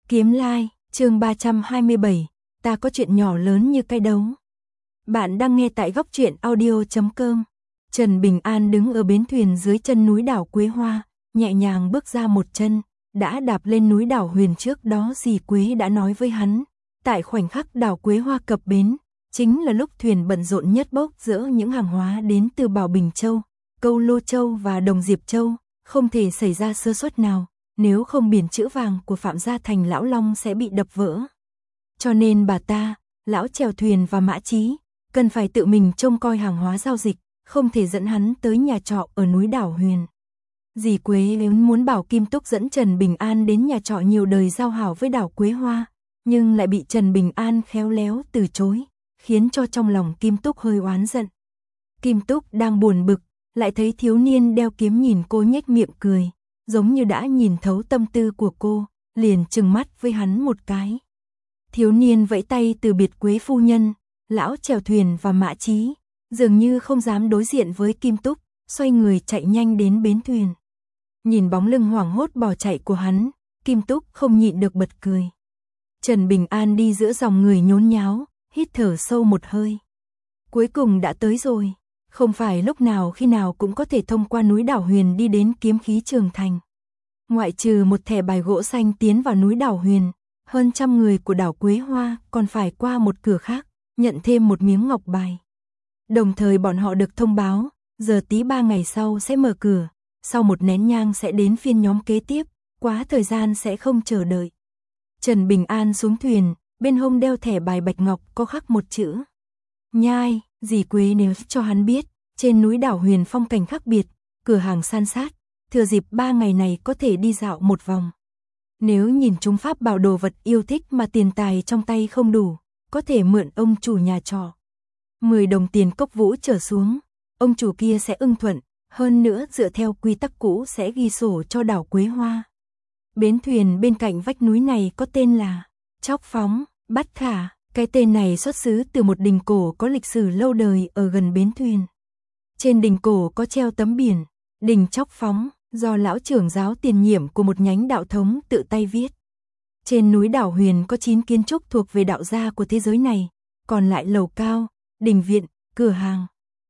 Kiếm Lai, chương 327, ta có chuyện nhỏ lớn như cái đấu. Bạn đang nghe tại góc truyện audio.com. Trần Bình An đứng ở bến thuyền dưới chân núi đảo Quế Hoa, nhẹ nhàng bước ra một chân, đã đạp lên núi đảo Huyền trước đó dì Quế đã nói với hắn. Tại khoảnh khắc đảo Quế Hoa cập bến, chính là lúc thuyền bận rộn nhất bốc dỡ những hàng hóa đến từ Bảo Bình Châu, Câu Lô Châu và Đồng Diệp Châu, không thể xảy ra sơ suất nào. Nếu không biển chữ vàng của Phạm Gia Thành Lão Long sẽ bị đập vỡ. Cho nên bà ta, Lão chèo thuyền và Mã Chí, cần phải tự mình trông coi hàng hóa giao dịch, không thể dẫn hắn tới nhà trọ ở núi đảo Huyền. Dì Quế muốn bảo Kim Túc dẫn Trần Bình An đến nhà trọ nhiều đời giao hảo với đảo Quế Hoa, nhưng lại bị Trần Bình An khéo léo từ chối, khiến cho trong lòng Kim Túc hơi oán giận. Kim Túc đang buồn bực, lại thấy thiếu niên đeo kiếm nhìn cô nhếch miệng cười, giống như đã nhìn thấu tâm tư của cô, liền trừng mắt với hắn một cái. Thiếu niên vẫy tay từ biệt Quế phu nhân, Lão chèo thuyền và Mã Chí, dường như không dám đối diện với Kim Túc, xoay người chạy nhanh đến bến thuyền. Nhìn bóng lưng hoảng hốt bỏ chạy của hắn, Kim Túc không nhịn được bật cười. Trần Bình An đi giữa dòng người nhốn nháo, hít thở sâu một hơi. Cuối cùng đã tới rồi. Không phải lúc nào khi nào cũng có thể thông qua núi đảo Huyền đi đến Kiếm Khí Trường Thành. Ngoại trừ một thẻ bài gỗ xanh tiến vào núi đảo Huyền, hơn trăm người của đảo Quế Hoa còn phải qua một cửa khác, nhận thêm một miếng ngọc bài. Đồng thời bọn họ được thông báo, giờ tí 3 ngày sau sẽ mở cửa, sau một nén nhang sẽ đến phiên nhóm kế tiếp, quá thời gian sẽ không chờ đợi. Trần Bình An xuống thuyền, bên hông đeo thẻ bài bạch ngọc có khắc một chữ Nhai. Dì Quế nếu cho hắn biết, trên núi đảo Huyền phong cảnh khác biệt, cửa hàng san sát, thừa dịp 3 ngày này có thể đi dạo một vòng. Nếu nhìn chúng pháp bảo đồ vật yêu thích mà tiền tài trong tay không đủ, có thể mượn ông chủ nhà trọ. 10 đồng tiền cốc vũ trở xuống, ông chủ kia sẽ ưng thuận, hơn nữa dựa theo quy tắc cũ sẽ ghi sổ cho đảo Quế Hoa. Bến thuyền bên cạnh vách núi này có tên là Chóc Phóng, Bát Khả. Cái tên này xuất xứ từ một đình cổ có lịch sử lâu đời ở gần bến thuyền. Trên đình cổ có treo tấm biển, đình Chóc Phóng, do lão trưởng giáo tiền nhiệm của một nhánh đạo thống tự tay viết. Trên núi đảo Huyền có 9 kiến trúc thuộc về đạo gia của thế giới này, còn lại lầu cao, đình viện, cửa hàng.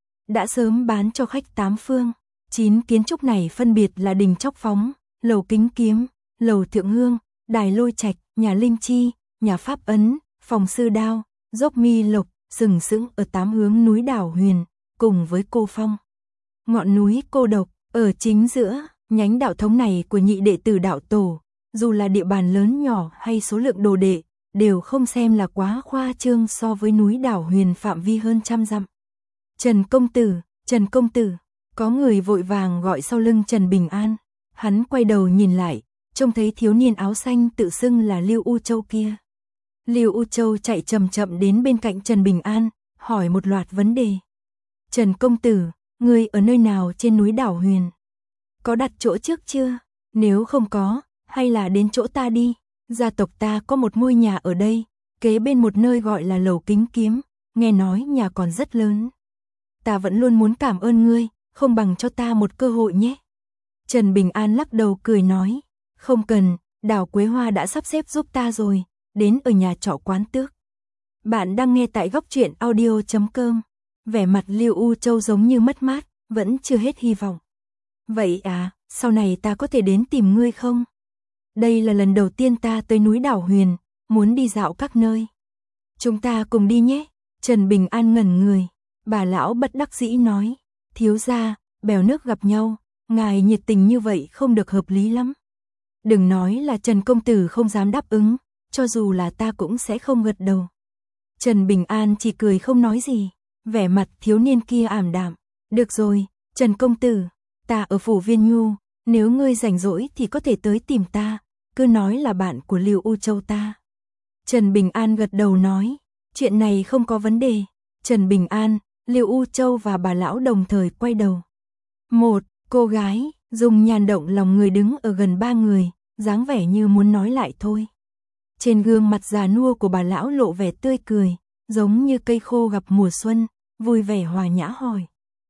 Đã sớm bán cho khách 8 phương. 9 kiến trúc này phân biệt là đình Chóc Phóng, lầu Kính Kiếm, lầu Thượng Hương, đài Lôi Trạch, nhà Linh Chi, nhà Pháp Ấn, phòng Sư Đao, dốc Mi Lộc, sừng sững ở 8 hướng núi đảo Huyền, cùng với Cô Phong. Ngọn núi cô độc, ở chính giữa, nhánh đạo thống này của nhị đệ tử đạo tổ, dù là địa bàn lớn nhỏ hay số lượng đồ đệ, đều không xem là quá khoa trương so với núi đảo Huyền phạm vi hơn trăm dặm. Trần công tử, có người vội vàng gọi sau lưng Trần Bình An, hắn quay đầu nhìn lại, trông thấy thiếu niên áo xanh tự xưng là Lưu U Châu kia. Lưu U Châu chạy chậm chậm đến bên cạnh Trần Bình An, hỏi một loạt vấn đề. Trần công tử, ngươi ở nơi nào trên núi đảo Huyền? Có đặt chỗ trước chưa? Nếu không có, hay là đến chỗ ta đi. Gia tộc ta có một ngôi nhà ở đây, kế bên một nơi gọi là lầu Kính Kiếm, nghe nói nhà còn rất lớn. Ta vẫn luôn muốn cảm ơn ngươi, không bằng cho ta một cơ hội nhé. Trần Bình An lắc đầu cười nói, không cần, đảo Quế Hoa đã sắp xếp giúp ta rồi. Đến ở nhà trọ Quán Tước. Bạn đang nghe tại góc truyện audio.com. Vẻ mặt Lưu U Châu giống như mất mát, vẫn chưa hết hy vọng. Vậy à, sau này ta có thể đến tìm ngươi không? Đây là lần đầu tiên ta tới núi đảo Huyền, muốn đi dạo các nơi. Chúng ta cùng đi nhé. Trần Bình An ngẩn người, bà lão bất đắc dĩ nói, thiếu gia, bèo nước gặp nhau, ngài nhiệt tình như vậy không được hợp lý lắm. Đừng nói là Trần công tử không dám đáp ứng. Cho dù là ta cũng sẽ không gật đầu. Trần Bình An chỉ cười không nói gì, vẻ mặt thiếu niên kia ảm đạm. Được rồi, Trần công tử, ta ở phủ Viên Nhu, nếu ngươi rảnh rỗi thì có thể tới tìm ta, cứ nói là bạn của Lưu U Châu ta. Trần Bình An gật đầu nói, chuyện này không có vấn đề. Trần Bình An, Lưu U Châu và bà lão đồng thời quay đầu. Một cô gái, dùng nhàn động lòng người đứng ở gần 3 người, dáng vẻ như muốn nói lại thôi. Trên gương mặt già nua của bà lão lộ vẻ tươi cười, giống như cây khô gặp mùa xuân, vui vẻ hòa nhã hỏi.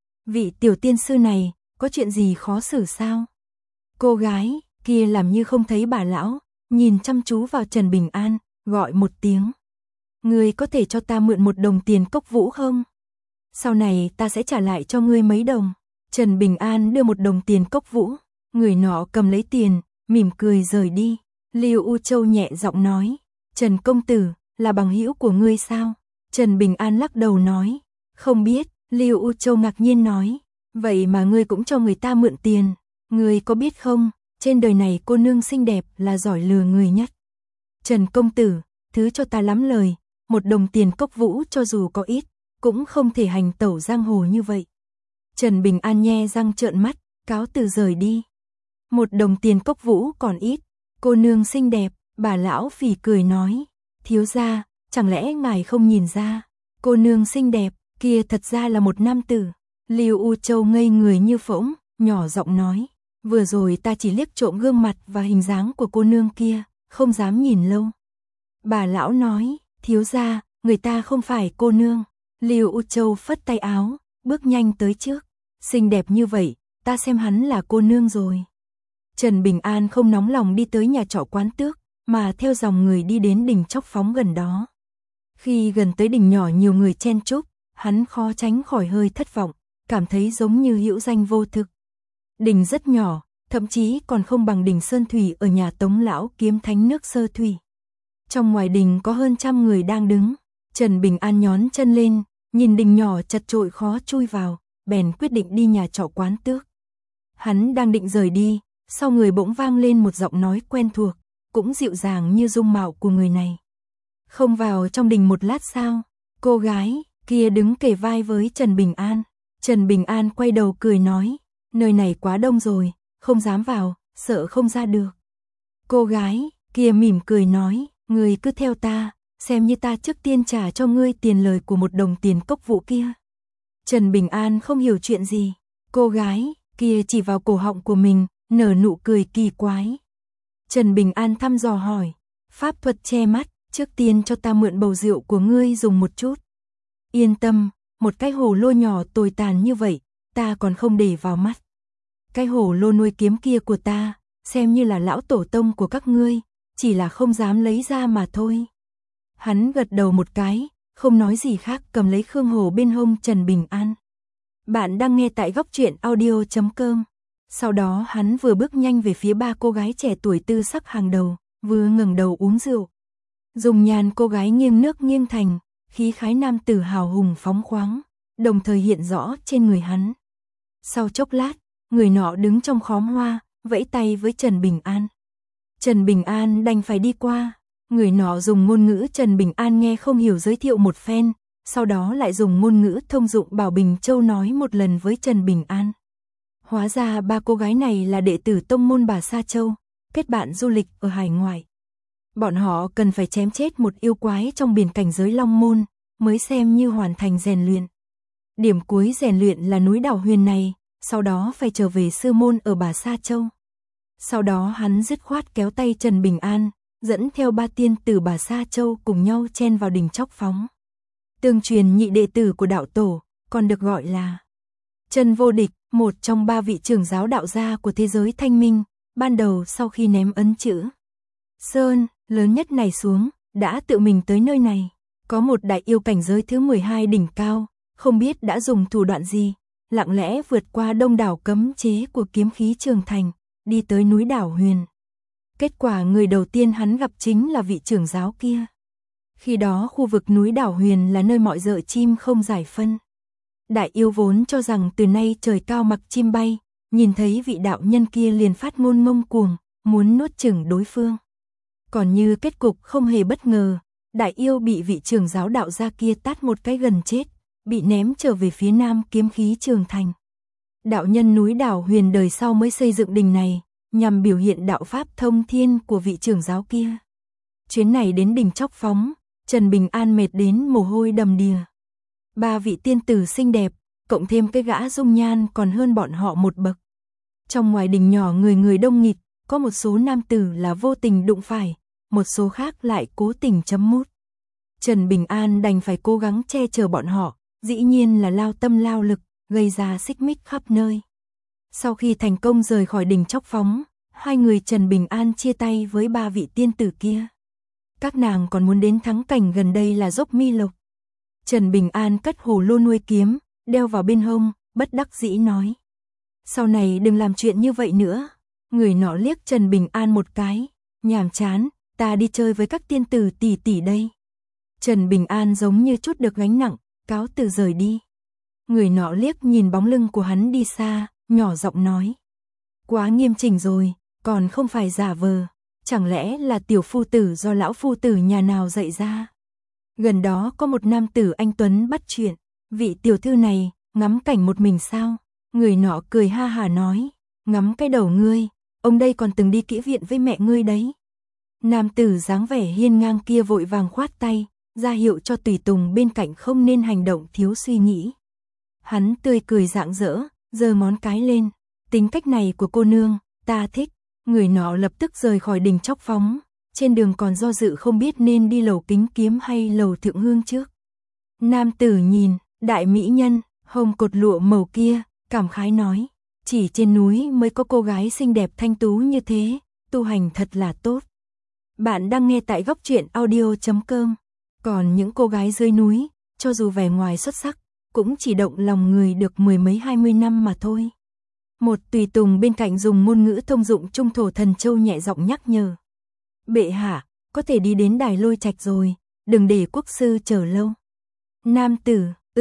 Vị tiểu tiên sư này, có chuyện gì khó xử sao? Cô gái kia làm như không thấy bà lão, nhìn chăm chú vào Trần Bình An, gọi một tiếng. Ngươi có thể cho ta mượn 1 đồng tiền cốc vũ không? Sau này ta sẽ trả lại cho ngươi mấy đồng. Trần Bình An đưa 1 đồng tiền cốc vũ, người nọ cầm lấy tiền, mỉm cười rời đi. Lưu U Châu nhẹ giọng nói, Trần công tử, là bằng hữu của ngươi sao? Trần Bình An lắc đầu nói, không biết. Lưu U Châu ngạc nhiên nói, vậy mà ngươi cũng cho người ta mượn tiền. Ngươi có biết không, trên đời này cô nương xinh đẹp là giỏi lừa người nhất. Trần công tử, thứ cho ta lắm lời, 1 đồng tiền cốc vũ cho dù có ít, cũng không thể hành tẩu giang hồ như vậy. Trần Bình An nhe răng trợn mắt, cáo từ rời đi. 1 đồng tiền cốc vũ còn ít, cô nương xinh đẹp, bà lão phì cười nói, thiếu gia, chẳng lẽ ngài không nhìn ra, cô nương xinh đẹp, kia thật ra là một nam tử. Lưu U Châu ngây người như phỗng, nhỏ giọng nói, vừa rồi ta chỉ liếc trộm gương mặt và hình dáng của cô nương kia, không dám nhìn lâu. Bà lão nói, thiếu gia, người ta không phải cô nương. Lưu U Châu phất tay áo, bước nhanh tới trước, xinh đẹp như vậy, ta xem hắn là cô nương rồi. Trần Bình An không nóng lòng đi tới nhà trọ Quán Tước, mà theo dòng người đi đến đình Chóc Phóng gần đó. Khi gần tới đình nhỏ nhiều người chen chúc, hắn khó tránh khỏi hơi thất vọng, cảm thấy giống như hữu danh vô thực. Đình rất nhỏ, thậm chí còn không bằng đình Sơn Thủy ở nhà Tống lão Kiếm Thánh nước Sơ Thủy. Trong ngoài đình có hơn 100 người đang đứng. Trần Bình An nhón chân lên, nhìn đình nhỏ chật chội khó chui vào, bèn quyết định đi nhà trọ Quán Tước. Hắn đang định rời đi, sau người bỗng vang lên một giọng nói quen thuộc, cũng dịu dàng như dung mạo của người này. Không vào trong đình một lát sao? Cô gái kia đứng kề vai với Trần Bình An. Trần Bình An quay đầu cười nói, nơi này quá đông rồi, không dám vào, sợ không ra được. Cô gái kia mỉm cười nói, ngươi cứ theo ta, xem như ta trước tiên trả cho ngươi tiền lời của 1 đồng tiền cốc vũ kia. Trần Bình An không hiểu chuyện gì, cô gái kia chỉ vào cổ họng của mình, nở nụ cười kỳ quái. Trần Bình An thăm dò hỏi, pháp thuật che mắt, trước tiên cho ta mượn bầu rượu của ngươi dùng một chút. Yên tâm, một cái hồ lô nhỏ tồi tàn như vậy, ta còn không để vào mắt. Cái hồ lô nuôi kiếm kia của ta, xem như là lão tổ tông của các ngươi, chỉ là không dám lấy ra mà thôi. Hắn gật đầu một cái, không nói gì khác, cầm lấy khương hồ bên hông Trần Bình An. Bạn đang nghe tại góc truyện audio.com. Sau đó hắn vừa bước nhanh về phía 3 cô gái trẻ tuổi tư sắc hàng đầu, vừa ngẩng đầu uống rượu. Dùng nhàn cô gái nghiêng nước nghiêng thành, khí khái nam tử hào hùng phóng khoáng, đồng thời hiện rõ trên người hắn. Sau chốc lát, người nọ đứng trong khóm hoa, vẫy tay với Trần Bình An. Trần Bình An đành phải đi qua. Người nọ dùng ngôn ngữ Trần Bình An nghe không hiểu giới thiệu một phen, sau đó lại dùng ngôn ngữ thông dụng Bảo Bình Châu nói một lần với Trần Bình An. Hóa ra 3 cô gái này là đệ tử tông môn Bà Sa Châu, kết bạn du lịch ở hải ngoại. Bọn họ cần phải chém chết một yêu quái trong biển cảnh giới Long Môn, mới xem như hoàn thành rèn luyện. Điểm cuối rèn luyện là núi đảo huyền này, sau đó phải trở về sư môn ở Bà Sa Châu. Sau đó hắn dứt khoát kéo tay Trần Bình An, dẫn theo 3 tiên tử Bà Sa Châu cùng nhau chen vào đình Chóc Phóng. Tương truyền nhị đệ tử của đạo tổ, còn được gọi là Trần Vô Địch, một trong 3 vị trưởng giáo đạo gia của thế giới Thanh Minh, ban đầu sau khi ném ấn chữ Sơn lớn nhất này xuống, đã tự mình tới nơi này. Có một đại yêu cảnh giới thứ 12 đỉnh cao, không biết đã dùng thủ đoạn gì, lặng lẽ vượt qua đông đảo cấm chế của kiếm khí Trường Thành, đi tới núi đảo huyền. Kết quả người đầu tiên hắn gặp chính là vị trưởng giáo kia. Khi đó khu vực núi đảo huyền là nơi mọi dợ chim không giải phân. Đại yêu vốn cho rằng từ nay trời cao mặc chim bay, nhìn thấy vị đạo nhân kia liền phát ngôn ngông cuồng, muốn nuốt chửng đối phương. Còn như kết cục không hề bất ngờ, đại yêu bị vị trưởng giáo đạo gia kia tát một cái gần chết, bị ném trở về phía nam kiếm khí Trường Thành. Đạo nhân núi đảo huyền đời sau mới xây dựng đình này, nhằm biểu hiện đạo pháp thông thiên của vị trưởng giáo kia. Chuyến này đến đình Chóc Phóng, Trần Bình An mệt đến mồ hôi đầm đìa. 3 vị tiên tử xinh đẹp, cộng thêm cái gã dung nhan còn hơn bọn họ một bậc. Trong ngoài đình nhỏ người người đông nghịt, có một số nam tử là vô tình đụng phải, một số khác lại cố tình chấm mút. Trần Bình An đành phải cố gắng che chở bọn họ, dĩ nhiên là lao tâm lao lực, gây ra xích mích khắp nơi. Sau khi thành công rời khỏi đình Chóc Phóng, hai người Trần Bình An chia tay với ba vị tiên tử kia. Các nàng còn muốn đến thắng cảnh gần đây là dốc Mi Lộc. Trần Bình An cất hồ lô nuôi kiếm, đeo vào bên hông, bất đắc dĩ nói. Sau này đừng làm chuyện như vậy nữa. Người nọ liếc Trần Bình An một cái, nhàm chán, ta đi chơi với các tiên tử tỷ tỷ đây. Trần Bình An giống như chút được gánh nặng, cáo từ rời đi. Người nọ liếc nhìn bóng lưng của hắn đi xa, nhỏ giọng nói. Quá nghiêm chỉnh rồi, còn không phải giả vờ, chẳng lẽ là tiểu phu tử do lão phu tử nhà nào dạy ra. Gần đó có một nam tử anh tuấn bắt chuyện, vị tiểu thư này, ngắm cảnh một mình sao? Người nọ cười ha hả nói, ngắm cái đầu ngươi, ông đây còn từng đi kỹ viện với mẹ ngươi đấy. Nam tử dáng vẻ hiên ngang kia vội vàng khoát tay, ra hiệu cho tùy tùng bên cạnh không nên hành động thiếu suy nghĩ. Hắn tươi cười rạng rỡ, giơ ngón cái lên, tính cách này của cô nương, ta thích. Người nọ lập tức rời khỏi đình Chóc Phóng, trên đường còn do dự không biết nên đi lầu Kính Kiếm hay lầu Thượng Hương trước. Nam tử nhìn, đại mỹ nhân, hồng cột lụa màu kia, cảm khái nói, chỉ trên núi mới có cô gái xinh đẹp thanh tú như thế, tu hành thật là tốt. Bạn đang nghe tại góc truyện audio.com. Còn những cô gái dưới núi, cho dù vẻ ngoài xuất sắc, cũng chỉ động lòng người được 10 mấy 20 năm mà thôi. Một tùy tùng bên cạnh dùng ngôn ngữ thông dụng Trung Thổ Thần Châu nhẹ giọng nhắc nhở. Bệ hạ, có thể đi đến Đài Lôi Trạch rồi, đừng để quốc sư chờ lâu. Nam tử,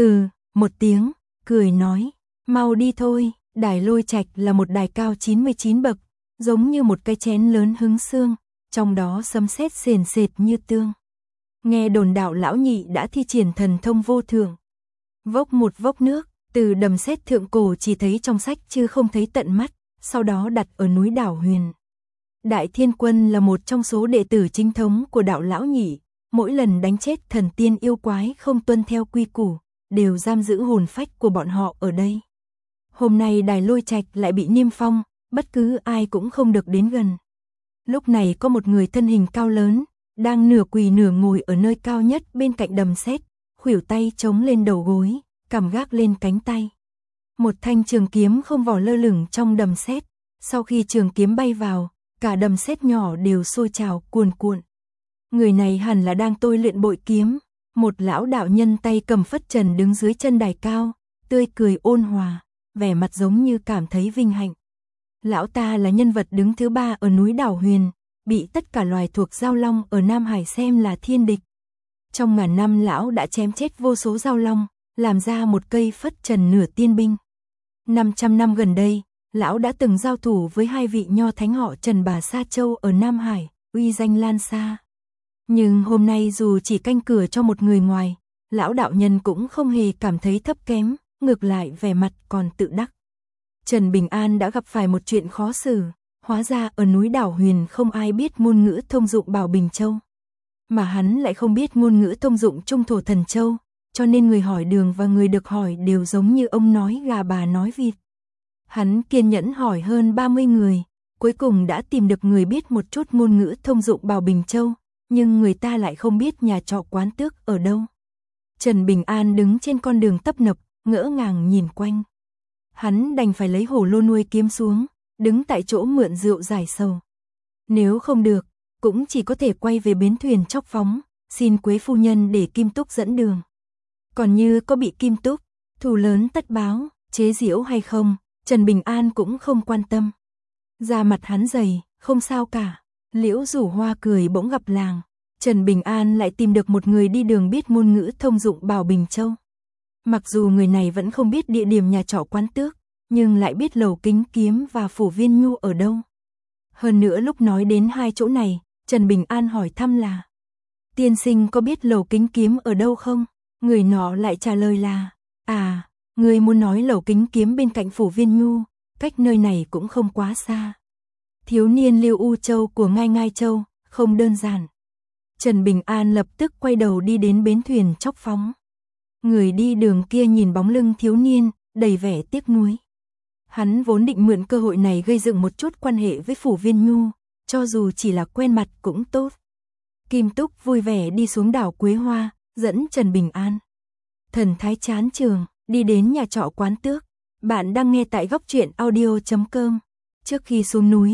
một tiếng, cười nói, mau đi thôi. Đài Lôi Trạch là một đài cao 99 bậc, giống như một cái chén lớn hứng xương, trong đó sấm sét sền sệt như tương. Nghe đồn đạo lão nhị đã thi triển thần thông vô thượng. Vốc một vốc nước, từ đầm sét thượng cổ chỉ thấy trong sách chứ không thấy tận mắt, sau đó đặt ở núi Đảo Huyền. Đại Thiên Quân là một trong số đệ tử chính thống của đạo lão nhị, mỗi lần đánh chết thần tiên yêu quái không tuân theo quy củ, đều giam giữ hồn phách của bọn họ ở đây. Hôm nay Đài Lôi Trạch lại bị niêm phong, bất cứ ai cũng không được đến gần. Lúc này có một người thân hình cao lớn, đang nửa quỳ nửa ngồi ở nơi cao nhất bên cạnh đầm sét, khuỷu tay chống lên đầu gối, cằm gác lên cánh tay. Một thanh trường kiếm không vỏ lơ lửng trong đầm sét, sau khi trường kiếm bay vào, cả đầm sét nhỏ đều sôi trào cuồn cuộn. Người này hẳn là đang tôi luyện bội kiếm, một lão đạo nhân tay cầm phất trần đứng dưới chân đài cao, tươi cười ôn hòa, vẻ mặt giống như cảm thấy vinh hạnh. Lão ta là nhân vật đứng thứ 3 ở núi Đảo Huyền, bị tất cả loài thuộc giao long ở Nam Hải xem là thiên địch. Trong ngàn năm lão đã chém chết vô số giao long, làm ra một cây phất trần nửa tiên binh. 500 năm gần đây, lão đã từng giao thủ với hai vị nho thánh họ Trần Bà Sa Châu ở Nam Hải, uy danh lan xa. Nhưng hôm nay dù chỉ canh cửa cho một người ngoài, lão đạo nhân cũng không hề cảm thấy thấp kém, ngược lại vẻ mặt còn tự đắc. Trần Bình An đã gặp phải một chuyện khó xử, hóa ra ở núi Đảo Huyền không ai biết ngôn ngữ thông dụng Bảo Bình Châu. Mà hắn lại không biết ngôn ngữ thông dụng Trung Thổ Thần Châu, cho nên người hỏi đường và người được hỏi đều giống như ông nói gà bà nói vịt. Hắn kiên nhẫn hỏi hơn 30 người, cuối cùng đã tìm được người biết một chút ngôn ngữ thông dụng Bảo Bình Châu, nhưng người ta lại không biết nhà trọ quán tước ở đâu. Trần Bình An đứng trên con đường tấp nập, ngỡ ngàng nhìn quanh. Hắn đành phải lấy hổ lô nuôi kiếm xuống, đứng tại chỗ mượn rượu giải sầu. Nếu không được, cũng chỉ có thể quay về bến thuyền Chóc Phóng, xin Quế phu nhân để Kim Túc dẫn đường. Còn như có bị Kim Túc, thù lớn tất báo, chế giễu hay không, Trần Bình An cũng không quan tâm. Da mặt hắn dày, không sao cả. Liễu Rủ Hoa cười bỗng gặp làng. Trần Bình An lại tìm được một người đi đường biết ngôn ngữ thông dụng Bảo Bình Châu. Mặc dù người này vẫn không biết địa điểm nhà trọ quán tước, nhưng lại biết lầu Kính Kiếm và phủ Viên Nhu ở đâu. Hơn nữa lúc nói đến hai chỗ này, Trần Bình An hỏi thăm là: tiên sinh có biết lầu Kính Kiếm ở đâu không? Người nọ lại trả lời là: à, người muốn nói lầu Kính Kiếm bên cạnh phủ Viên Nhu, cách nơi này cũng không quá xa. Thiếu niên Lưu U Châu của Ngai Ngai Châu, không đơn giản. Trần Bình An lập tức quay đầu đi đến bến thuyền Chóc Phóng. Người đi đường kia nhìn bóng lưng thiếu niên, đầy vẻ tiếc nuối. Hắn vốn định mượn cơ hội này gây dựng một chút quan hệ với phủ Viên Nhu, cho dù chỉ là quen mặt cũng tốt. Kim Túc vui vẻ đi xuống đảo Quế Hoa, dẫn Trần Bình An. Thần thái chán trường, đi đến nhà trọ quán tước. Bạn đang nghe tại góc truyện audio.com. Trước khi xuống núi,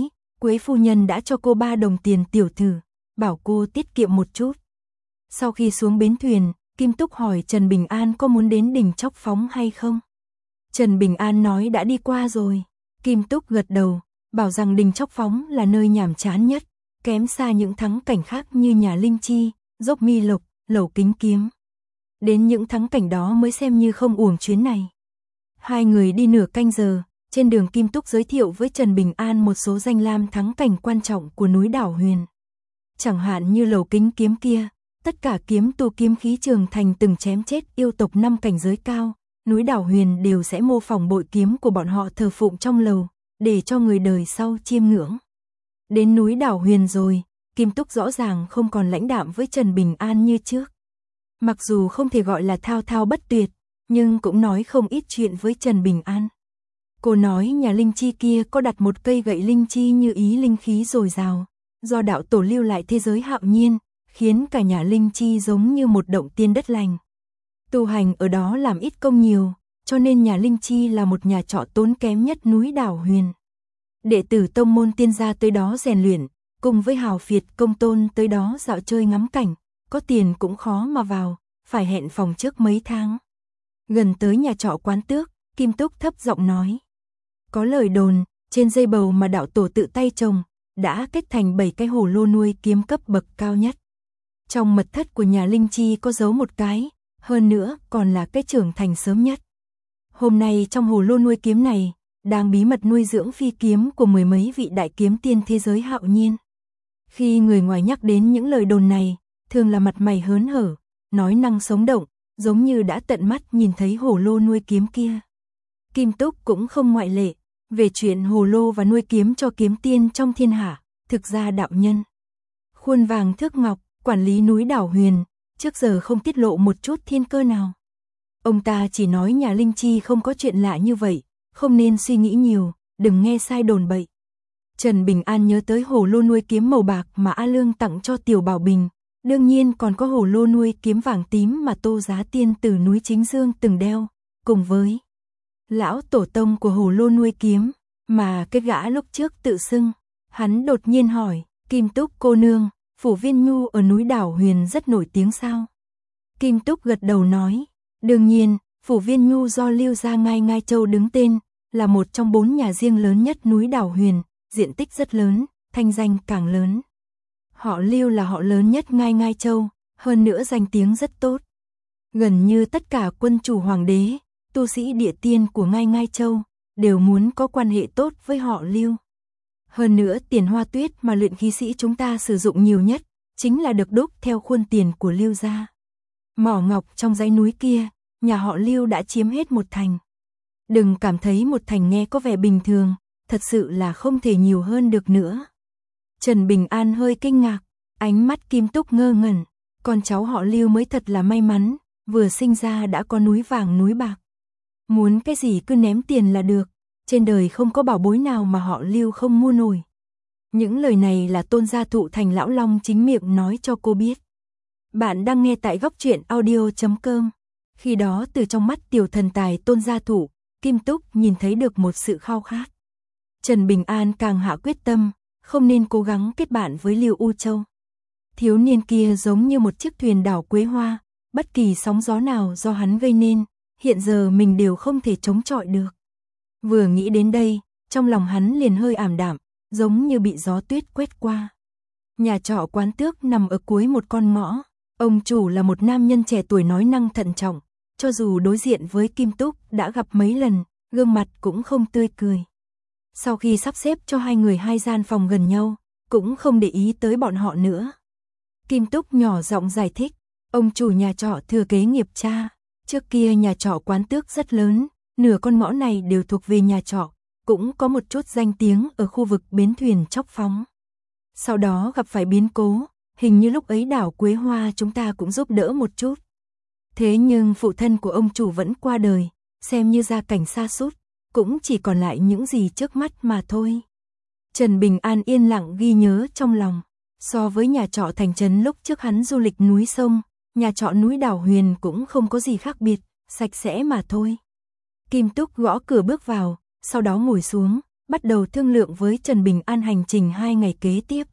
Quế phu nhân đã cho cô 3 đồng tiền tiểu thử, bảo cô tiết kiệm một chút. Sau khi xuống bến thuyền, Kim Túc hỏi Trần Bình An có muốn đến đỉnh Chóc Phóng hay không. Trần Bình An nói đã đi qua rồi. Kim Túc gật đầu, bảo rằng đỉnh Chóc Phóng là nơi nhàm chán nhất, kém xa những thắng cảnh khác như nhà Linh Chi, dốc Mi Lộc, lầu Kính Kiếm. Đến những thắng cảnh đó mới xem như không uổng chuyến này. Hai người đi nửa canh giờ, trên đường Kim Túc giới thiệu với Trần Bình An một số danh lam thắng cảnh quan trọng của núi Đảo Huyền. Chẳng hạn như lầu Kính Kiếm kia, tất cả kiếm tu kiếm khí Trường Thành từng chém chết yêu tộc 5 cảnh giới cao, núi Đảo Huyền đều sẽ mô phỏng bội kiếm của bọn họ thờ phụng trong lầu, để cho người đời sau chiêm ngưỡng. Đến núi Đảo Huyền rồi, Kim Túc rõ ràng không còn lãnh đạm với Trần Bình An như trước. Mặc dù không thể gọi là thao thao bất tuyệt, nhưng cũng nói không ít chuyện với Trần Bình An. Cô nói nhà Linh Chi kia có đặt một cây gậy Linh Chi như ý linh khí dồi dào, do đạo tổ lưu lại thế giới hạo nhiên, khiến cả nhà Linh Chi giống như một động tiên đất lành. Tu hành ở đó làm ít công nhiều, cho nên nhà Linh Chi là một nhà trọ tốn kém nhất núi Đảo Huyền. Đệ tử tông môn tiên gia tới đó rèn luyện, cùng với hào phiệt công tôn tới đó dạo chơi ngắm cảnh, có tiền cũng khó mà vào, phải hẹn phòng trước mấy tháng. Gần tới nhà trọ Quán Tước, Kim Túc thấp giọng nói. Có lời đồn, trên dây bầu mà đạo tổ tự tay trồng, đã kết thành 7 cái hồ lô nuôi kiếm cấp bậc cao nhất. Trong mật thất của nhà Linh Chi có giấu một cái, hơn nữa còn là cái trưởng thành sớm nhất. Hôm nay trong hồ lô nuôi kiếm này, đang bí mật nuôi dưỡng phi kiếm của 10 mấy vị đại kiếm tiên thế giới hạo nhiên. Khi người ngoài nhắc đến những lời đồn này, thường là mặt mày hớn hở, nói năng sống động, giống như đã tận mắt nhìn thấy hồ lô nuôi kiếm kia. Kim Túc cũng không ngoại lệ, về chuyện hồ lô và nuôi kiếm cho kiếm tiên trong thiên hạ, thực ra đạo nhân khuôn vàng thước ngọc, quản lý núi Đảo Huyền, trước giờ không tiết lộ một chút thiên cơ nào. Ông ta chỉ nói nhà Linh Chi không có chuyện lạ như vậy, không nên suy nghĩ nhiều, đừng nghe sai đồn bậy. Trần Bình An nhớ tới hồ lô nuôi kiếm màu bạc mà A Lương tặng cho Tiểu Bảo Bình, đương nhiên còn có hồ lô nuôi kiếm vàng tím mà Tô Giá Tiên từ núi Chính Dương từng đeo, cùng với lão tổ tông của hồ lô nuôi kiếm, mà cái gã lúc trước tự xưng. Hắn đột nhiên hỏi, Kim Túc cô nương, phủ Viên Nhu ở núi Đảo Huyền rất nổi tiếng sao? Kim Túc gật đầu nói, đương nhiên, phủ Viên Nhu do Lưu gia Ngai Châu đứng tên, là một trong 4 nhà riêng lớn nhất núi Đảo Huyền, diện tích rất lớn, thanh danh càng lớn. Họ Lưu là họ lớn nhất Ngai Châu, hơn nữa danh tiếng rất tốt. Gần như tất cả quân chủ hoàng đế, tu sĩ địa tiên của Ngai Châu, đều muốn có quan hệ tốt với họ Lưu. Hơn nữa tiền hoa tuyết mà luyện khí sĩ chúng ta sử dụng nhiều nhất, chính là được đúc theo khuôn tiền của Lưu gia. Mỏ ngọc trong dãy núi kia, nhà họ Lưu đã chiếm hết một thành. Đừng cảm thấy một thành nghe có vẻ bình thường, thật sự là không thể nhiều hơn được nữa. Trần Bình An hơi kinh ngạc, ánh mắt Kim Túc ngơ ngẩn, con cháu họ Lưu mới thật là may mắn, vừa sinh ra đã có núi vàng núi bạc. Muốn cái gì cứ ném tiền là được, trên đời không có bảo bối nào mà họ Lưu không mua nổi. Những lời này là Tôn Gia Thụ Thành Lão Long chính miệng nói cho cô biết. Bạn đang nghe tại góc truyện audio.com. Khi đó từ trong mắt tiểu thần tài Tôn Gia Thụ, Kim Túc nhìn thấy được một sự khao khát. Trần Bình An càng hạ quyết tâm, không nên cố gắng kết bạn với Lưu U Châu. Thiếu niên kia giống như một chiếc thuyền đảo quế hoa, bất kỳ sóng gió nào do hắn gây nên, hiện giờ mình đều không thể chống chọi được. Vừa nghĩ đến đây, trong lòng hắn liền hơi ảm đạm, giống như bị gió tuyết quét qua. Nhà trọ Quán Tước nằm ở cuối một con ngõ, ông chủ là một nam nhân trẻ tuổi nói năng thận trọng, cho dù đối diện với Kim Túc đã gặp mấy lần, gương mặt cũng không tươi cười. Sau khi sắp xếp cho hai người 2 gian phòng gần nhau, cũng không để ý tới bọn họ nữa. Kim Túc nhỏ giọng giải thích, ông chủ nhà trọ thừa kế nghiệp cha, trước kia nhà trọ Quán Tước rất lớn, nửa con ngõ này đều thuộc về nhà trọ, cũng có một chút danh tiếng ở khu vực bến thuyền Chóc Phóng. Sau đó gặp phải biến cố, hình như lúc ấy đảo Quế Hoa chúng ta cũng giúp đỡ một chút. Thế nhưng phụ thân của ông chủ vẫn qua đời, xem như gia cảnh sa sút, cũng chỉ còn lại những gì trước mắt mà thôi. Trần Bình An yên lặng ghi nhớ trong lòng, so với nhà trọ thành trấn lúc trước hắn du lịch núi sông, nhà trọ núi Đảo Huyền cũng không có gì khác biệt, sạch sẽ mà thôi. Kim Túc gõ cửa bước vào, sau đó ngồi xuống, bắt đầu thương lượng với Trần Bình An hành trình 2 ngày kế tiếp.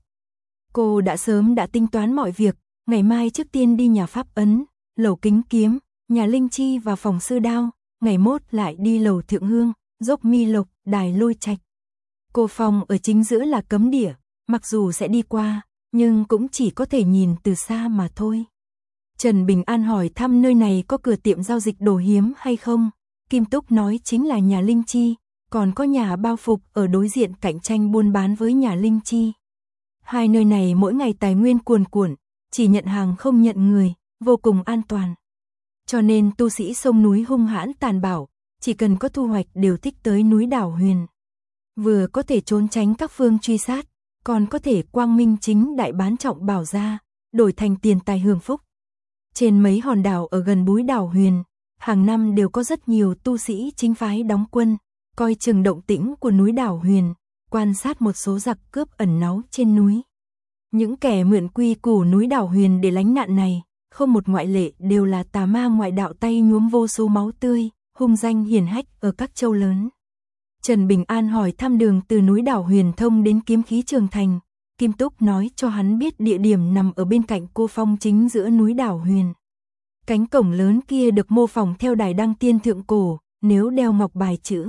Cô đã sớm tính toán mọi việc, ngày mai trước tiên đi nhà Pháp Ấn, lầu Kính Kiếm, nhà Linh Chi và phòng Sư Đao, ngày mốt lại đi lầu Thượng Hương, dốc Mi Lộc, đài Lôi Trạch. Cô phòng ở chính giữa là cấm địa, mặc dù sẽ đi qua, nhưng cũng chỉ có thể nhìn từ xa mà thôi. Trần Bình An hỏi thăm nơi này có cửa tiệm giao dịch đồ hiếm hay không, Kim Túc nói chính là nhà Linh Chi, còn có nhà bao phục ở đối diện cạnh tranh buôn bán với nhà Linh Chi. Hai nơi này mỗi ngày tài nguyên cuồn cuộn, chỉ nhận hàng không nhận người, vô cùng an toàn. Cho nên tu sĩ sông núi hung hãn tàn bạo, chỉ cần có thu hoạch đều thích tới núi đảo Huyền. Vừa có thể trốn tránh các phương truy sát, còn có thể quang minh chính đại bán trọng bảo ra, đổi thành tiền tài hưởng phúc. Trên mấy hòn đảo ở gần búi đảo Huyền, hàng năm đều có rất nhiều tu sĩ chính phái đóng quân, coi chừng động tĩnh của núi đảo Huyền, quan sát một số giặc cướp ẩn náu trên núi. Những kẻ mượn quy củ núi đảo Huyền để lánh nạn này, không một ngoại lệ đều là tà ma ngoại đạo tay nhuốm vô số máu tươi, hung danh hiển hách ở các châu lớn. Trần Bình An hỏi thăm đường từ núi đảo Huyền thông đến Kiếm Khí Trường Thành, Kim Túc nói cho hắn biết địa điểm nằm ở bên cạnh cô phong chính giữa núi đảo Huyền. Cánh cổng lớn kia được mô phỏng theo đài đăng tiên thượng cổ, nếu đeo ngọc bài chữ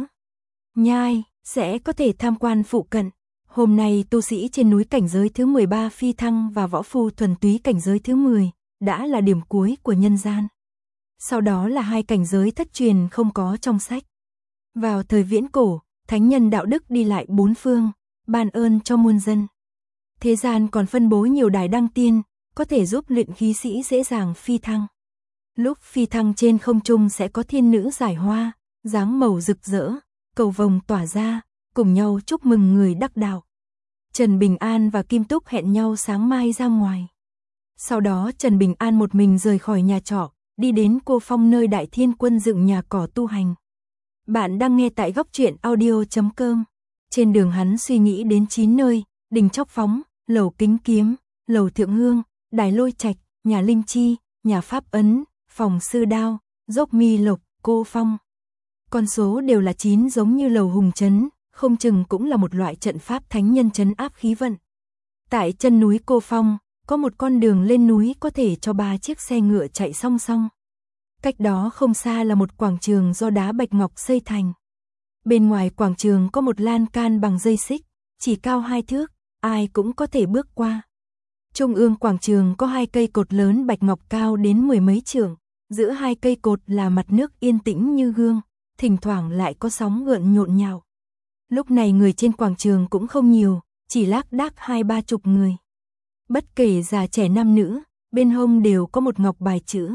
nhai, sẽ có thể tham quan phụ cận. Hôm nay tu sĩ trên núi cảnh giới thứ 13 phi thăng và võ phu thuần túy cảnh giới thứ 10, đã là điểm cuối của nhân gian. Sau đó là 2 cảnh giới thất truyền không có trong sách. Vào thời viễn cổ, thánh nhân đạo đức đi lại 4 phương, ban ơn cho muôn dân. Thế gian còn phân bố nhiều đài đăng tiên, có thể giúp luyện khí sĩ dễ dàng phi thăng. Lúc phi thăng trên không trung sẽ có thiên nữ giải hoa, dáng màu rực rỡ, cầu vồng tỏa ra, cùng nhau chúc mừng người đắc đạo. Trần Bình An và Kim Túc hẹn nhau sáng mai ra ngoài. Sau đó Trần Bình An một mình rời khỏi nhà trọ, đi đến cô phong nơi Đại Thiên Quân dựng nhà cỏ tu hành. Bạn đang nghe tại góc truyện audio.com. Trên đường hắn suy nghĩ đến 9 nơi, đình Chóc Phóng, lầu Kính Kiếm, lầu Thượng Hương, đài Lôi Trạch, nhà Linh Chi, nhà Pháp Ấn, phòng Sư Đao, dốc Mi Lộc, cô phong. Con số đều là 9 giống như lầu Hùng Trấn, không chừng cũng là một loại trận pháp thánh nhân trấn áp khí vận. Tại chân núi Cô Phong, có một con đường lên núi có thể cho 3 chiếc xe ngựa chạy song song. Cách đó không xa là một quảng trường do đá bạch ngọc xây thành. Bên ngoài quảng trường có một lan can bằng dây xích, chỉ cao 2 thước, ai cũng có thể bước qua. Trung ương quảng trường có 2 cây cột lớn bạch ngọc cao đến 10 mấy trượng, giữa 2 cây cột là mặt nước yên tĩnh như gương, thỉnh thoảng lại có sóng gợn nhộn nhạo. Lúc này người trên quảng trường cũng không nhiều, chỉ lác đác 20-30 người. Bất kể già trẻ nam nữ, bên hông đều có một ngọc bài chữ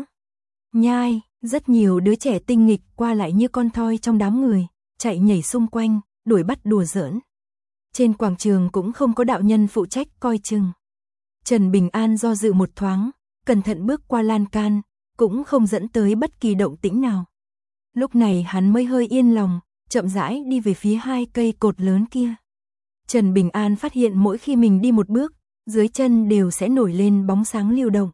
nhai, rất nhiều đứa trẻ tinh nghịch qua lại như con thoi trong đám người, chạy nhảy xung quanh, đuổi bắt đùa giỡn. Trên quảng trường cũng không có đạo nhân phụ trách coi chừng. Trần Bình An do dự một thoáng, cẩn thận bước qua lan can, cũng không dẫn tới bất kỳ động tĩnh nào. Lúc này hắn mới hơi yên lòng, chậm rãi đi về phía 2 cây cột lớn kia. Trần Bình An phát hiện mỗi khi mình đi một bước, dưới chân đều sẽ nổi lên bóng sáng lưu động.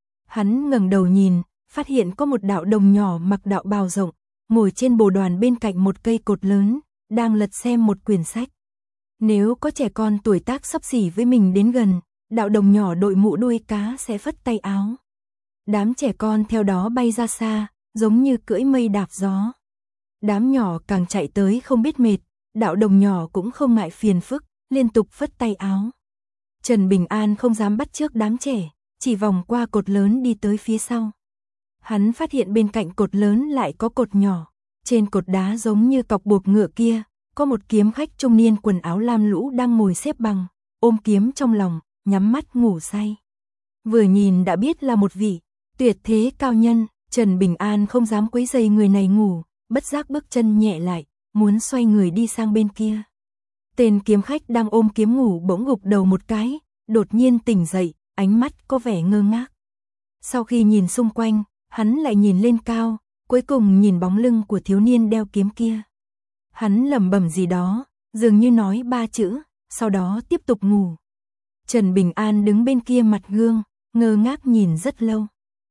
Hắn ngẩng đầu nhìn, phát hiện có một đạo đồng nhỏ mặc đạo bào rộng, ngồi trên bồ đoàn bên cạnh một cây cột lớn, đang lật xem một quyển sách. Nếu có trẻ con tuổi tác xấp xỉ với mình đến gần, đạo đồng nhỏ đội mũ đuôi cá sẽ phất tay áo. Đám trẻ con theo đó bay ra xa, giống như cưỡi mây đạp gió. Đám nhỏ càng chạy tới không biết mệt, đạo đồng nhỏ cũng không ngại phiền phức, liên tục phất tay áo. Trần Bình An không dám bắt chước đám trẻ, chỉ vòng qua cột lớn đi tới phía sau. Hắn phát hiện bên cạnh cột lớn lại có cột nhỏ, trên cột đá giống như cọc buộc ngựa kia, có một kiếm khách trung niên quần áo lam lũ đang ngồi xếp bằng, ôm kiếm trong lòng, nhắm mắt ngủ say. Vừa nhìn đã biết là một vị tuyệt thế cao nhân, Trần Bình An không dám quấy rầy người này ngủ, bất giác bước chân nhẹ lại, muốn xoay người đi sang bên kia. Tên kiếm khách đang ôm kiếm ngủ bỗng gục đầu một cái, đột nhiên tỉnh dậy, ánh mắt có vẻ ngơ ngác. Sau khi nhìn xung quanh, hắn lại nhìn lên cao, cuối cùng nhìn bóng lưng của thiếu niên đeo kiếm kia. Hắn lẩm bẩm gì đó, dường như nói 3 chữ, sau đó tiếp tục ngủ. Trần Bình An đứng bên kia mặt gương, ngơ ngác nhìn rất lâu.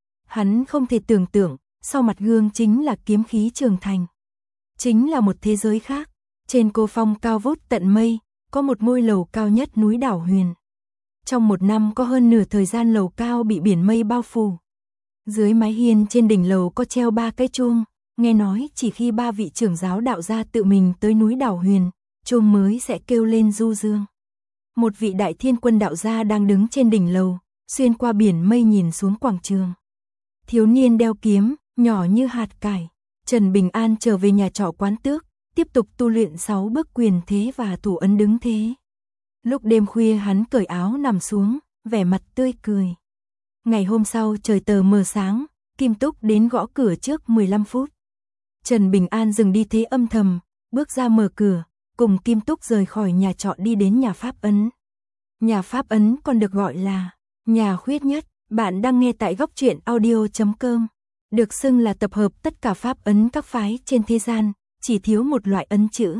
Hắn không thể tưởng tượng, sau mặt gương chính là Kiếm Khí Trường Thành. Chính là một thế giới khác. Trên cô phong cao vút tận mây, có một ngôi lầu cao nhất núi đảo Huyền. Trong một năm có hơn nửa thời gian lầu cao bị biển mây bao phủ. Dưới mái hiên trên đỉnh lầu có treo 3 cái chuông, nghe nói chỉ khi 3 vị trưởng giáo đạo gia tự mình tới núi đảo Huyền, chuông mới sẽ kêu lên du dương. Một vị đại thiên quân đạo gia đang đứng trên đỉnh lầu, xuyên qua biển mây nhìn xuống quảng trường. Thiếu niên đeo kiếm, nhỏ như hạt cải. Trần Bình An trở về nhà trọ Quán Tước, tiếp tục tu luyện 6 bước quyền thế và thủ ấn đứng thế. Lúc đêm khuya hắn cởi áo nằm xuống, vẻ mặt tươi cười. Ngày hôm sau trời tờ mờ sáng, Kim Túc đến gõ cửa trước 15 phút. Trần Bình An dừng đi thế âm thầm, bước ra mở cửa, cùng Kim Túc rời khỏi nhà trọ đi đến nhà Pháp Ấn. Nhà Pháp Ấn còn được gọi là nhà khuyết nhất. Bạn đang nghe tại góc truyện audio.com. Được xưng là tập hợp tất cả Pháp Ấn các phái trên thế gian, chỉ thiếu một loại ấn chữ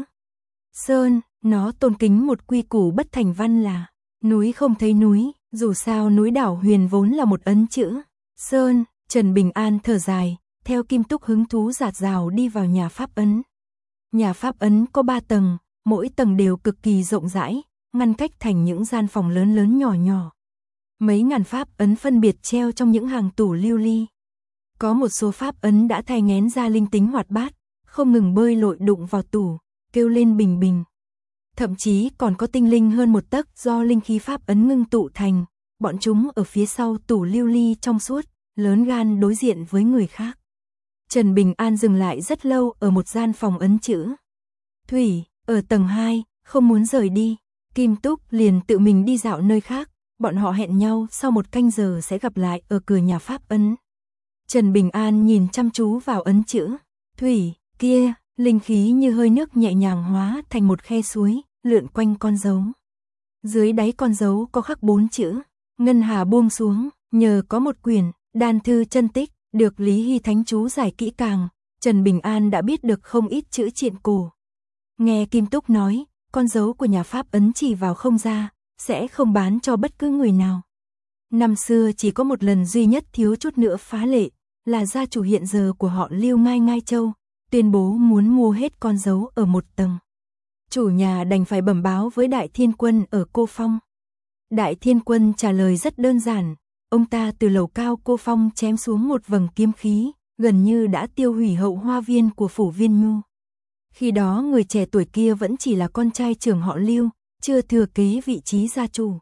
Sơn. Nó tôn kính một quy củ bất thành văn là núi không thấy núi, dù sao núi đảo Huyền vốn là một ấn chữ Sơn. Trần Bình An thở dài, theo Kim Túc hứng thú dạt dào đi vào nhà Pháp Ấn. Nhà Pháp Ấn có 3 tầng, mỗi tầng đều cực kỳ rộng rãi, ngăn cách thành những gian phòng lớn lớn nhỏ nhỏ. Mấy ngàn Pháp Ấn phân biệt treo trong những hàng tủ lưu ly. Có một số Pháp Ấn đã thai nghén ra linh tính hoạt bát, không ngừng bơi lội đụng vào tủ, kêu lên bình bình. Thậm chí còn có tinh linh hơn 1 tấc do linh khí Pháp Ấn ngưng tụ thành, bọn chúng ở phía sau tủ lưu ly trong suốt, lớn gan đối diện với người khác. Trần Bình An dừng lại rất lâu ở một gian phòng ấn chữ Thủy, ở tầng 2, không muốn rời đi. Kim Túc liền tự mình đi dạo nơi khác, bọn họ hẹn nhau sau 1 canh giờ sẽ gặp lại ở cửa nhà Pháp Ấn. Trần Bình An nhìn chăm chú vào ấn chữ Thủy kia, linh khí như hơi nước nhẹ nhàng hóa thành một khe suối, lượn quanh con dấu. Dưới đáy con dấu có khắc 4 chữ Ngân Hà buông xuống. Nhờ có một quyển Đan thư chân tích được Lý Hy Thánh chú giải kỹ càng, Trần Bình An đã biết được không ít chữ triện cổ. Nghe Kim Túc nói, con dấu của nhà Pháp Ấn chỉ vào không ra, sẽ không bán cho bất cứ người nào. Năm xưa chỉ có một lần duy nhất thiếu chút nữa phá lệ, là gia chủ hiện giờ của họ Lưu Ngai Ngai Châu, tuyên bố muốn mua hết con dấu ở 1 tầng. Chủ nhà đành phải bẩm báo với Đại Thiên Quân ở Cô Phong. Đại Thiên Quân trả lời rất đơn giản, ông ta từ lầu cao Cô Phong chém xuống một vầng kiếm khí, gần như đã tiêu hủy hậu hoa viên của phủ Viên Nhu. Khi đó người trẻ tuổi kia vẫn chỉ là con trai trưởng họ Lưu, chưa thừa kế vị trí gia chủ.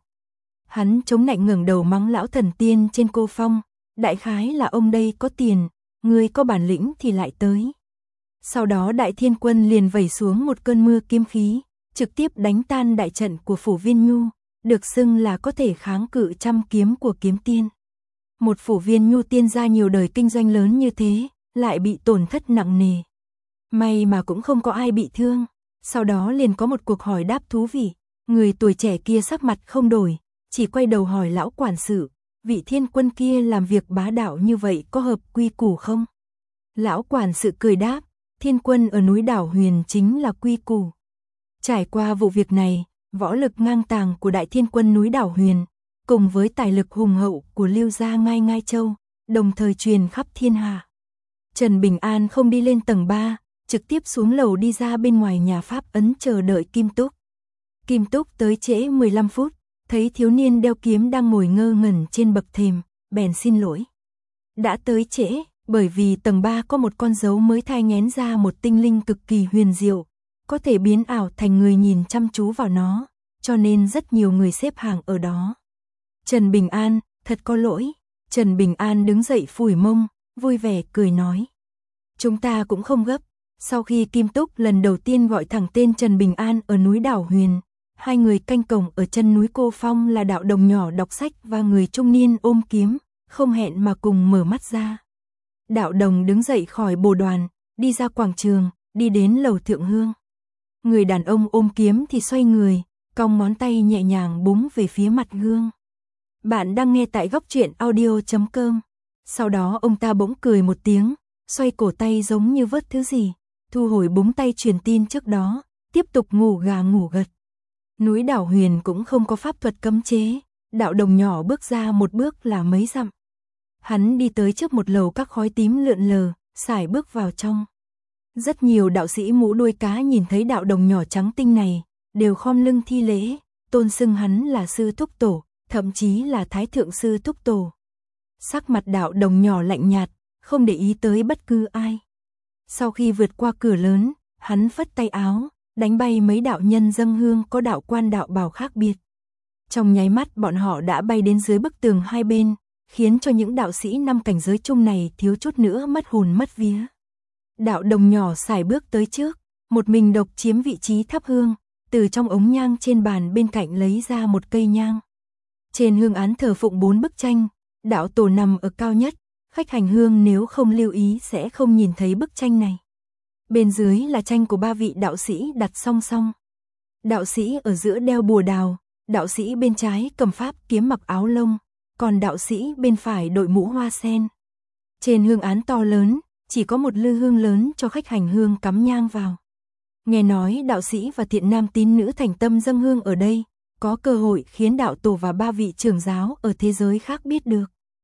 Hắn chống nạnh ngẩng đầu mắng lão thần tiên trên Cô Phong, đại khái là ông đây có tiền, người có bản lĩnh thì lại tới. Sau đó Đại Thiên Quân liền vẩy xuống một cơn mưa kiếm khí, trực tiếp đánh tan đại trận của phủ Viên Nhu, được xưng là có thể kháng cự trăm kiếm của kiếm tiên. Một phủ Viên Nhu tiên gia nhiều đời kinh doanh lớn như thế, lại bị tổn thất nặng nề. May mà cũng không có ai bị thương. Sau đó liền có một cuộc hỏi đáp thú vị, người tuổi trẻ kia sắc mặt không đổi, chỉ quay đầu hỏi lão quản sự, vị Thiên Quân kia làm việc bá đạo như vậy có hợp quy củ không? Lão quản sự cười đáp, Thiên Quân ở núi đảo Huyền chính là quy củ. Trải qua vụ việc này, võ lực ngang tàng của Đại Thiên Quân núi đảo Huyền, cùng với tài lực hùng hậu của Lưu gia Ngai Ngai Châu, đồng thời truyền khắp thiên hạ. Trần Bình An không đi lên tầng 3, trực tiếp xuống lầu đi ra bên ngoài nhà Pháp Ấn chờ đợi Kim Túc. Kim Túc tới trễ 15 phút, thấy thiếu niên đeo kiếm đang ngồi ngơ ngẩn trên bậc thềm, bèn xin lỗi. Đã tới trễ, bởi vì tầng 3 có một con dấu mới thai nghén ra một tinh linh cực kỳ huyền diệu, có thể biến ảo thành người nhìn chăm chú vào nó, cho nên rất nhiều người xếp hàng ở đó. Trần Bình An, thật có lỗi. Trần Bình An đứng dậy phủi mông, vui vẻ cười nói. Chúng ta cũng không gấp. Sau khi Kim Túc lần đầu tiên gọi thẳng tên Trần Bình An ở núi đảo Huyền, 2 người canh cổng ở chân núi Cô Phong là đạo đồng nhỏ đọc sách và người trung niên ôm kiếm, không hẹn mà cùng mở mắt ra. Đạo đồng đứng dậy khỏi bồ đoàn, đi ra quảng trường, đi đến lầu thượng hương. Người đàn ông ôm kiếm thì xoay người, cong ngón tay nhẹ nhàng búng về phía mặt gương. Bạn đang nghe tại góc truyện audio.com. Sau đó ông ta bỗng cười một tiếng, xoay cổ tay giống như vớt thứ gì, thu hồi búng tay truyền tin trước đó, tiếp tục ngủ gà ngủ gật. Núi đảo Huyền cũng không có pháp thuật cấm chế, đạo đồng nhỏ bước ra một bước là mấy dặm. Hắn đi tới trước một lầu các khói tím lượn lờ, sải bước vào trong. Rất nhiều đạo sĩ mũ đuôi cá nhìn thấy đạo đồng nhỏ trắng tinh này, đều khom lưng thi lễ, tôn xưng hắn là sư thúc tổ, thậm chí là thái thượng sư thúc tổ. Sắc mặt đạo đồng nhỏ lạnh nhạt, không để ý tới bất cứ ai. Sau khi vượt qua cửa lớn, hắn phất tay áo, đánh bay mấy đạo nhân dâng hương có đạo quan đạo bào khác biệt. Trong nháy mắt bọn họ đã bay đến dưới bức tường hai bên, khiến cho những đạo sĩ năm cảnh giới chung này thiếu chút nữa mất hồn mất vía. Đạo đồng nhỏ sải bước tới trước, một mình độc chiếm vị trí thắp hương, từ trong ống nhang trên bàn bên cạnh lấy ra một cây nhang. Trên hương án thờ phụng 4 bức tranh, đạo tổ nằm ở cao nhất, khách hành hương nếu không lưu ý sẽ không nhìn thấy bức tranh này. Bên dưới là tranh của 3 vị đạo sĩ đặt song song. Đạo sĩ ở giữa đeo bùa đào, đạo sĩ bên trái cầm pháp kiếm mặc áo lông, còn đạo sĩ bên phải đội mũ hoa sen. Trên hương án to lớn, chỉ có một lư hương lớn cho khách hành hương cắm nhang vào. Nghe nói đạo sĩ và thiện nam tín nữ thành tâm dâng hương ở đây, có cơ hội khiến đạo tổ và 3 vị trưởng giáo ở thế giới khác biết được.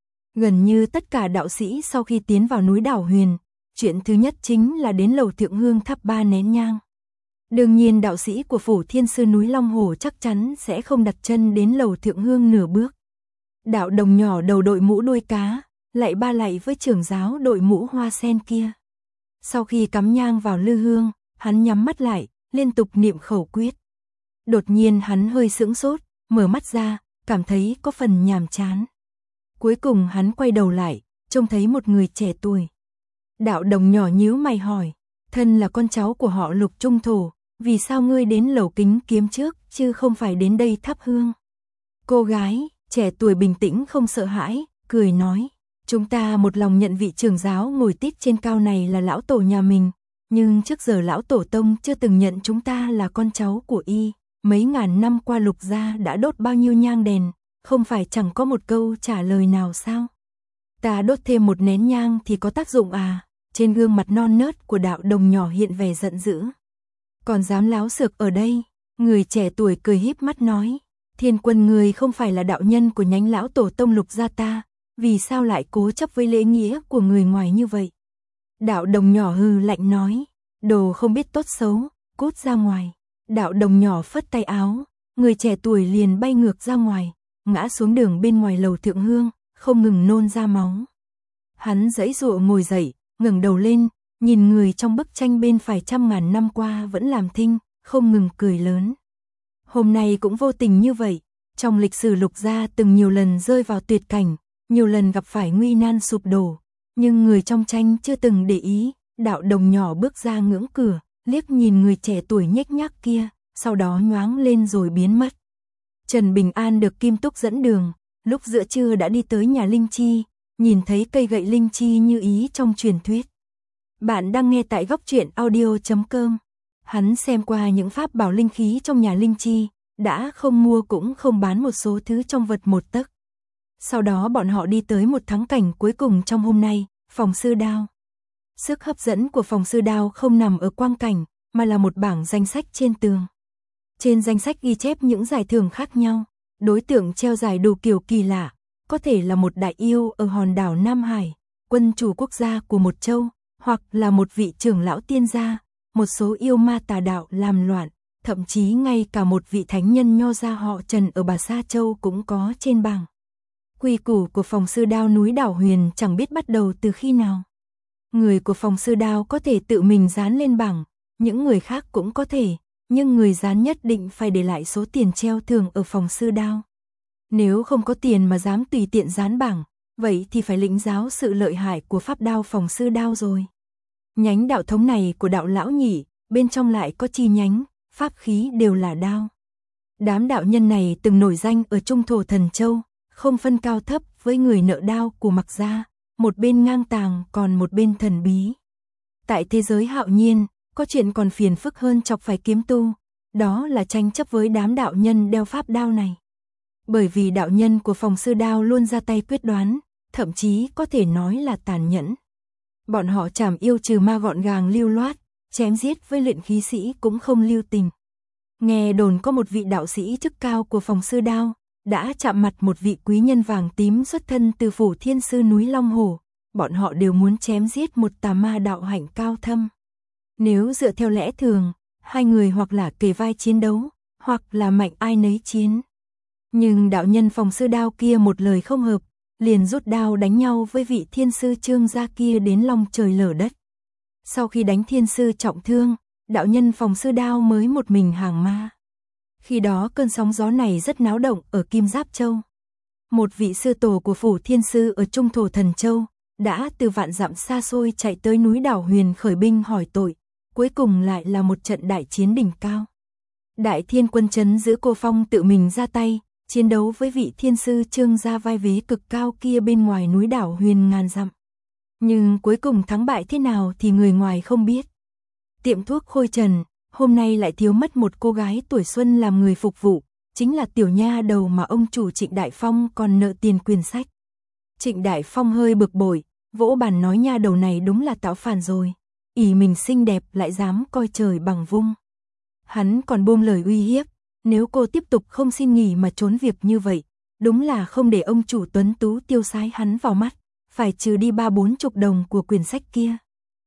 Gần như tất cả đạo sĩ sau khi tiến vào núi Đảo Huyền, chuyện thứ nhất chính là đến lầu thượng hương thắp 3 nén nhang. Đương nhiên đạo sĩ của Phủ Thiên Sư núi Long Hồ chắc chắn sẽ không đặt chân đến lầu thượng hương nửa bước. Đạo đồng nhỏ đầu đội mũ đuôi cá, lạy 3 lạy với trưởng giáo đội mũ hoa sen kia. Sau khi cắm nhang vào lư hương, hắn nhắm mắt lại, liên tục niệm khẩu quyết. Đột nhiên hắn hơi sững sốt, mở mắt ra, cảm thấy có phần nhàm chán. Cuối cùng hắn quay đầu lại, trông thấy một người trẻ tuổi. Đạo đồng nhỏ nhíu mày hỏi, thân là con cháu của họ Lục Trung Thổ, vì sao ngươi đến lầu Kính Kiếm trước, chứ không phải đến đây thắp hương? Cô gái, trẻ tuổi bình tĩnh không sợ hãi, cười nói, chúng ta một lòng nhận vị trưởng giáo ngồi tít trên cao này là lão tổ nhà mình, nhưng trước giờ lão tổ tông chưa từng nhận chúng ta là con cháu của y. Mấy ngàn năm qua Lục gia đã đốt bao nhiêu nhang đèn, không phải chẳng có một câu trả lời nào sao? Ta đốt thêm một nén nhang thì có tác dụng à? Trên gương mặt non nớt của đạo đồng nhỏ hiện vẻ giận dữ. Còn dám láo xược ở đây? Người trẻ tuổi cười híp mắt nói, Thiên Quân người không phải là đạo nhân của nhánh lão tổ tông Lục gia ta, vì sao lại cố chấp với lễ nghĩa của người ngoài như vậy? Đạo đồng nhỏ hừ lạnh nói, đồ không biết tốt xấu, cút ra ngoài. Đạo đồng nhỏ phất tay áo, người trẻ tuổi liền bay ngược ra ngoài, ngã xuống đường bên ngoài lầu thượng hương, không ngừng nôn ra máu. Hắn giãy giụa ngồi dậy, ngẩng đầu lên, nhìn người trong bức tranh bên phải 100.000 năm qua vẫn làm thinh, không ngừng cười lớn. Hôm nay cũng vô tình như vậy, trong lịch sử Lục gia từng nhiều lần rơi vào tuyệt cảnh, nhiều lần gặp phải nguy nan sụp đổ, nhưng người trong tranh chưa từng để ý. Đạo đồng nhỏ bước ra ngưỡng cửa, liếc nhìn người trẻ tuổi nhếch nhác kia, sau đó nhoáng lên rồi biến mất. Trần Bình An được Kim Túc dẫn đường, lúc giữa trưa đã đi tới nhà Linh Chi, nhìn thấy cây gậy Linh Chi như ý trong truyền thuyết. Bạn đang nghe tại góc truyện audio.com. Hắn xem qua những pháp bảo linh khí trong nhà Linh Chi, đã không mua cũng không bán một số thứ trong vật một tấc. Sau đó bọn họ đi tới một thắng cảnh cuối cùng trong hôm nay, phòng sư đao. Sức hấp dẫn của phòng sư đao không nằm ở quang cảnh, mà là một bảng danh sách trên tường. Trên danh sách ghi chép những giải thưởng khác nhau, đối tượng treo giải đủ kiểu kỳ lạ, có thể là một đại yêu ở hòn đảo Nam Hải, quân chủ quốc gia của một châu, hoặc là một vị trưởng lão tiên gia, một số yêu ma tà đạo làm loạn, thậm chí ngay cả một vị thánh nhân nho gia họ Trần ở Bà Sa Châu cũng có trên bảng. Quy củ của phòng sư đao núi Đảo Huyền chẳng biết bắt đầu từ khi nào. Người của phòng sư đao có thể tự mình dán lên bảng, những người khác cũng có thể, nhưng người dán nhất định phải để lại số tiền treo thưởng ở phòng sư đao. Nếu không có tiền mà dám tùy tiện dán bảng, vậy thì phải lĩnh giáo sự lợi hại của pháp đao phòng sư đao rồi. Nhánh đạo thống này của đạo lão nhị, bên trong lại có chi nhánh, pháp khí đều là đao. Đám đạo nhân này từng nổi danh ở Trung Thổ Thần Châu, không phân cao thấp với người nợ đao của Mặc gia, một bên ngang tàng còn một bên thần bí. Tại thế giới Hạo Nhiên, có chuyện còn phiền phức hơn chọc phải kiếm tu, đó là tranh chấp với đám đạo nhân đeo pháp đao này. Bởi vì đạo nhân của phòng sư đao luôn ra tay quyết đoán, thậm chí có thể nói là tàn nhẫn. Bọn họ chảm yêu trừ ma gọn gàng lưu loát, chém giết với luyện khí sĩ cũng không lưu tình. Nghe đồn có một vị đạo sĩ chức cao của phòng sư đao, đã chạm mặt một vị quý nhân vàng tím xuất thân từ Phủ Thiên Sư núi Long Hồ, bọn họ đều muốn chém giết một tà ma đạo hạnh cao thâm. Nếu dựa theo lẽ thường, hai người hoặc là kề vai chiến đấu, hoặc là mạnh ai nấy chiến. Nhưng đạo nhân Phòng Sư Đao kia một lời không hợp, liền rút đao đánh nhau với vị thiên sư Trương gia kia đến long trời lở đất. Sau khi đánh thiên sư trọng thương, đạo nhân Phòng Sư Đao mới một mình hàng ma. Khi đó cơn sóng gió này rất náo động ở Kim Giáp Châu. Một vị sư tổ của phủ thiên sư ở Trung Thổ Thần Châu, đã từ vạn dặm xa xôi chạy tới núi Đảo Huyền khởi binh hỏi tội, cuối cùng lại là một trận đại chiến đỉnh cao. Đại Thiên Quân trấn giữ Cô Phong tự mình ra tay, chiến đấu với vị thiên sư Trương gia vai vế cực cao kia bên ngoài núi Đảo Huyền ngàn dặm. Nhưng cuối cùng thắng bại thế nào thì người ngoài không biết. Tiệm thuốc Khôi Trần, hôm nay lại thiếu mất một cô gái tuổi xuân làm người phục vụ, chính là tiểu nha đầu mà ông chủ Trịnh Đại Phong còn nợ tiền quyển sách. Trịnh Đại Phong hơi bực bội, vỗ bàn nói nha đầu này đúng là tạo phản rồi, ỷ mình xinh đẹp lại dám coi trời bằng vung. Hắn còn buông lời uy hiếp, nếu cô tiếp tục không xin nghỉ mà trốn việc như vậy, đúng là không để ông chủ tuấn tú tiêu sái hắn vào mắt, phải trừ đi 30-40 đồng của quyển sách kia.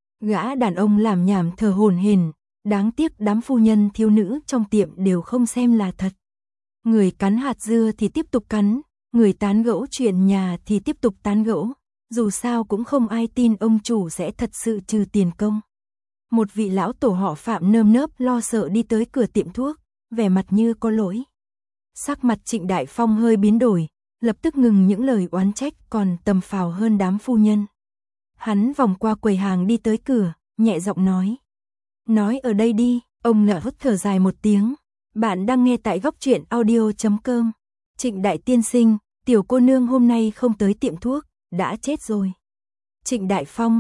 Gã đàn ông làm nhảm thở hổn hển, đáng tiếc đám phu nhân thiếu nữ trong tiệm đều không xem là thật. Người cắn hạt dưa thì tiếp tục cắn, người tán gẫu chuyện nhà thì tiếp tục tán gẫu, dù sao cũng không ai tin ông chủ sẽ thật sự trừ tiền công. Một vị lão tổ họ Phạm nơm nớp lo sợ đi tới cửa tiệm thuốc, vẻ mặt như có lỗi. Sắc mặt Trịnh Đại Phong hơi biến đổi, lập tức ngừng những lời oán trách còn tầm phào hơn đám phu nhân. Hắn vòng qua quầy hàng đi tới cửa, nhẹ giọng nói. Nói ở đây đi, ông lạ hút thở dài một tiếng. Bạn đang nghe tại góc truyện audio.com. Trịnh Đại tiên sinh, tiểu cô nương hôm nay không tới tiệm thuốc, đã chết rồi. Trịnh Đại Phong,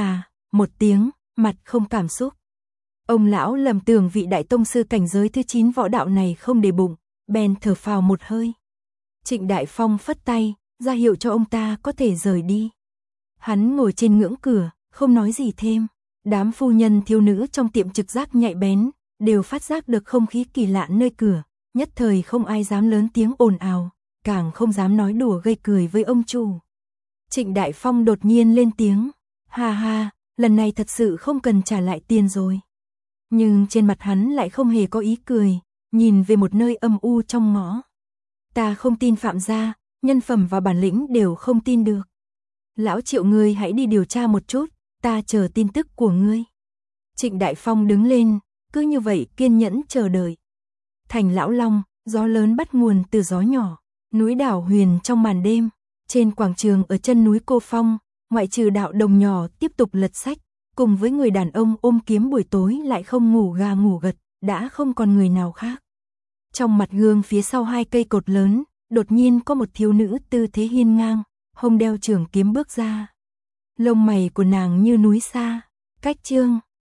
một tiếng, mặt không cảm xúc. Ông lão lầm tưởng vị đại tông sư cảnh giới thứ 9 võ đạo này không để bụng, bèn thở phào một hơi. Trịnh Đại Phong phất tay, ra hiệu cho ông ta có thể rời đi. Hắn ngồi trên ngưỡng cửa, không nói gì thêm. Đám phu nhân thiếu nữ trong tiệm trực giác nhạy bén, đều phát giác được không khí kỳ lạ nơi cửa, nhất thời không ai dám lớn tiếng ồn ào, càng không dám nói đùa gây cười với ông chủ. Trịnh Đại Phong đột nhiên lên tiếng, ha ha, lần này thật sự không cần trả lại tiền rồi. Nhưng trên mặt hắn lại không hề có ý cười, nhìn về một nơi âm u trong ngõ. Ta không tin Phạm gia, nhân phẩm và bản lĩnh đều không tin được. Lão Triệu ngươi hãy đi điều tra một chút, ta chờ tin tức của ngươi. Trịnh Đại Phong đứng lên, cứ như vậy kiên nhẫn chờ đợi. Thành Lão Long, gió lớn bắt nguồn từ gió nhỏ, núi Đảo Huyền trong màn đêm, trên quảng trường ở chân núi Cô Phong, ngoại trừ đạo đồng nhỏ tiếp tục lật sách, cùng với người đàn ông ôm kiếm buổi tối lại không ngủ gà ngủ gật, đã không còn người nào khác. Trong mặt gương phía sau hai cây cột lớn, đột nhiên có một thiếu nữ tư thế hiên ngang, hông đeo trường kiếm bước ra. Lông mày của nàng như núi xa, cách chương.